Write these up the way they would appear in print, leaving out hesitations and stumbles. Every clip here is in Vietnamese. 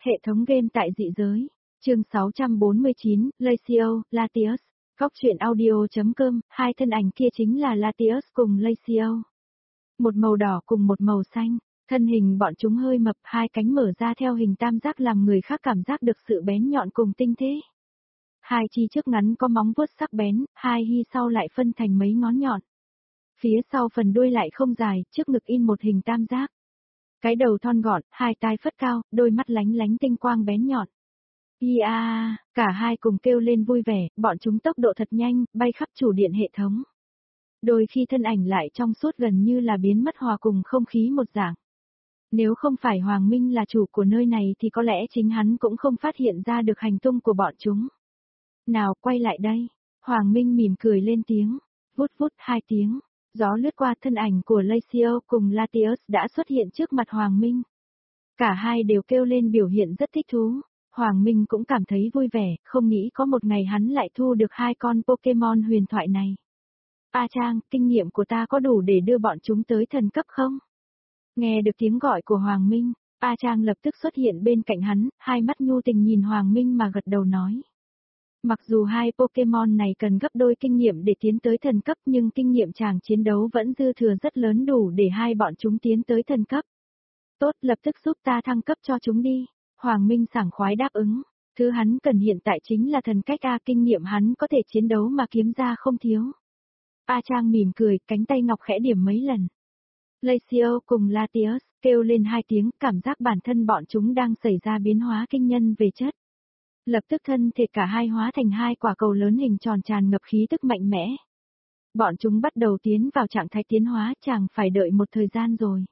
Hệ thống game tại dị giới. Chương 649, Lacio, Latios. Góc truyện audio.com, hai thân ảnh kia chính là Latios cùng Lacio. Một màu đỏ cùng một màu xanh, thân hình bọn chúng hơi mập, hai cánh mở ra theo hình tam giác làm người khác cảm giác được sự bén nhọn cùng tinh tế. Hai chi trước ngắn có móng vuốt sắc bén, hai hi sau lại phân thành mấy ngón nhọn. Phía sau phần đuôi lại không dài, trước ngực in một hình tam giác. Cái đầu thon gọn, hai tai phất cao, đôi mắt lánh lánh tinh quang bén nhọn. Ia, cả hai cùng kêu lên vui vẻ, bọn chúng tốc độ thật nhanh, bay khắp chủ điện hệ thống. Đôi khi thân ảnh lại trong suốt gần như là biến mất hòa cùng không khí một dạng. Nếu không phải Hoàng Minh là chủ của nơi này thì có lẽ chính hắn cũng không phát hiện ra được hành tung của bọn chúng. Nào, quay lại đây. Hoàng Minh mỉm cười lên tiếng. Vút vút hai tiếng. Gió lướt qua thân ảnh của Lacio cùng Latios đã xuất hiện trước mặt Hoàng Minh. Cả hai đều kêu lên biểu hiện rất thích thú. Hoàng Minh cũng cảm thấy vui vẻ, không nghĩ có một ngày hắn lại thu được hai con Pokemon huyền thoại này. A Trang, kinh nghiệm của ta có đủ để đưa bọn chúng tới thần cấp không? Nghe được tiếng gọi của Hoàng Minh, A Trang lập tức xuất hiện bên cạnh hắn, hai mắt nhu tình nhìn Hoàng Minh mà gật đầu nói. Mặc dù hai Pokemon này cần gấp đôi kinh nghiệm để tiến tới thần cấp nhưng kinh nghiệm chàng chiến đấu vẫn dư thừa rất lớn đủ để hai bọn chúng tiến tới thần cấp. Tốt, lập tức giúp ta thăng cấp cho chúng đi. Hoàng Minh sảng khoái đáp ứng. Thứ hắn cần hiện tại chính là thần cách A, kinh nghiệm hắn có thể chiến đấu mà kiếm ra không thiếu. A Trang mỉm cười, cánh tay ngọc khẽ điểm mấy lần. Lacio cùng Latios kêu lên hai tiếng, cảm giác bản thân bọn chúng đang xảy ra biến hóa kinh nhân về chất. Lập tức thân thể cả hai hóa thành hai quả cầu lớn hình tròn tràn ngập khí tức mạnh mẽ. Bọn chúng bắt đầu tiến vào trạng thái tiến hóa, chàng phải đợi một thời gian rồi.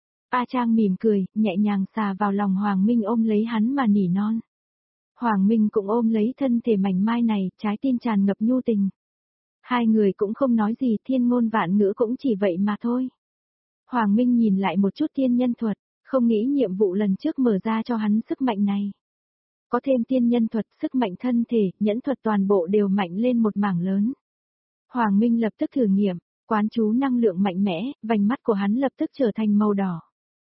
A Trang mỉm cười, nhẹ nhàng xà vào lòng Hoàng Minh ôm lấy hắn mà nỉ non. Hoàng Minh cũng ôm lấy thân thể mảnh mai này, trái tim tràn ngập nhu tình. Hai người cũng không nói gì, thiên ngôn vạn ngữ cũng chỉ vậy mà thôi. Hoàng Minh nhìn lại một chút tiên nhân thuật, không nghĩ nhiệm vụ lần trước mở ra cho hắn sức mạnh này. Có thêm tiên nhân thuật, sức mạnh thân thể, nhẫn thuật toàn bộ đều mạnh lên một mảng lớn. Hoàng Minh lập tức thử nghiệm, quán chú năng lượng mạnh mẽ, vành mắt của hắn lập tức trở thành màu đỏ.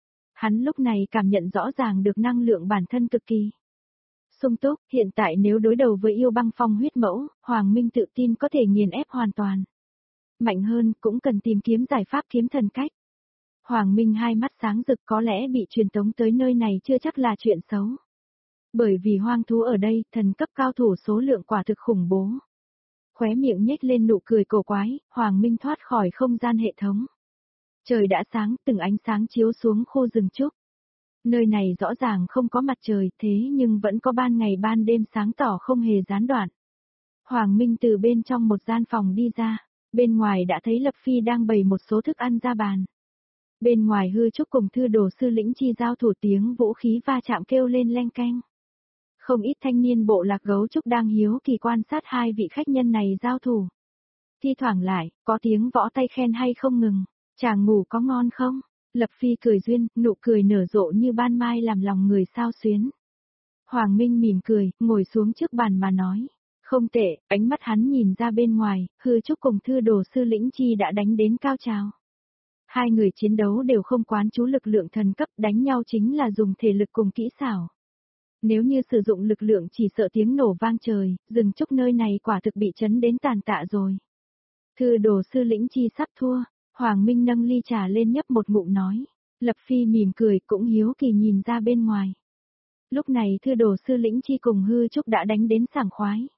Hắn lúc này cảm nhận rõ ràng được năng lượng bản thân cực kỳ sung túc, hiện tại nếu đối đầu với yêu băng phong huyết mẫu, Hoàng Minh tự tin có thể nghiền ép hoàn toàn. Mạnh hơn, cũng cần tìm kiếm giải pháp kiếm thần cách. Hoàng Minh hai mắt sáng rực, có lẽ bị truyền tống tới nơi này chưa chắc là chuyện xấu. Bởi vì hoang thú ở đây, thần cấp cao thủ số lượng quả thực khủng bố. Khóe miệng nhếch lên nụ cười cổ quái, Hoàng Minh thoát khỏi không gian hệ thống. Trời đã sáng, từng ánh sáng chiếu xuống khu rừng trúc. Nơi này rõ ràng không có mặt trời, thế nhưng vẫn có ban ngày ban đêm sáng tỏ không hề gián đoạn. Hoàng Minh từ bên trong một gian phòng đi ra, bên ngoài đã thấy Lập Phi đang bày một số thức ăn ra bàn. Bên ngoài Hư Trúc cùng Thư Đồ Sư Lĩnh Chi giao thủ, tiếng vũ khí va chạm kêu lên leng keng. Không ít thanh niên bộ lạc gấu trúc đang hiếu kỳ quan sát hai vị khách nhân này giao thủ. Thi thoảng lại, có tiếng võ tay khen hay không ngừng. Chàng ngủ có ngon không? Lập Phi cười duyên, nụ cười nở rộ như ban mai làm lòng người xao xuyến. Hoàng Minh mỉm cười, ngồi xuống trước bàn mà nói. Không tệ, ánh mắt hắn nhìn ra bên ngoài, Hư Trúc cùng Thư Đồ Sư Lĩnh Chi đã đánh đến cao trào. Hai người chiến đấu đều không quán chú lực lượng thần cấp, đánh nhau chính là dùng thể lực cùng kỹ xảo. Nếu như sử dụng lực lượng chỉ sợ tiếng nổ vang trời, rừng trúc nơi này quả thực bị chấn đến tàn tạ rồi. Thư Đồ Sư Lĩnh Chi sắp thua. Hoàng Minh nâng ly trà lên nhấp một ngụm nói. Lập Phi mỉm cười cũng hiếu kỳ nhìn ra bên ngoài. Lúc này Thư Đồ Sư Lĩnh Chi cùng Hư Trúc đã đánh đến sảng khoái.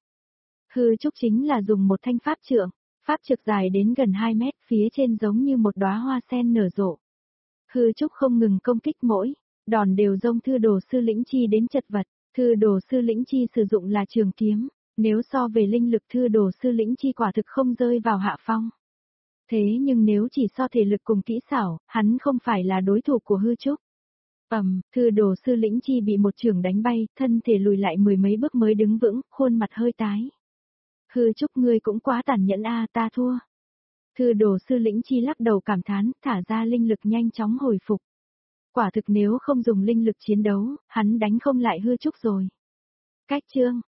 Hư Trúc chính là dùng một thanh pháp trượng, pháp trực dài đến gần 2 mét, phía trên giống như một đóa hoa sen nở rộ. Hư Trúc không ngừng công kích mỗi đòn đều dông Thư Đồ Sư Lĩnh Chi đến chật vật. Thư Đồ Sư Lĩnh Chi sử dụng là trường kiếm, nếu so về linh lực Thư Đồ Sư Lĩnh Chi quả thực không rơi vào hạ phong. Thế nhưng nếu chỉ so thể lực cùng kỹ xảo, hắn không phải là đối thủ của Hư Trúc. Thư Đồ Sư Lĩnh Chi bị một chưởng đánh bay, thân thể lùi lại mười mấy bước mới đứng vững, khuôn mặt hơi tái. Hư Trúc ngươi cũng quá tàn nhẫn a, ta thua. Thư Đồ Sư Lĩnh Chi lắc đầu cảm thán, thả ra linh lực nhanh chóng hồi phục. Quả thực nếu không dùng linh lực chiến đấu, hắn đánh không lại Hư Trúc rồi. Cách chương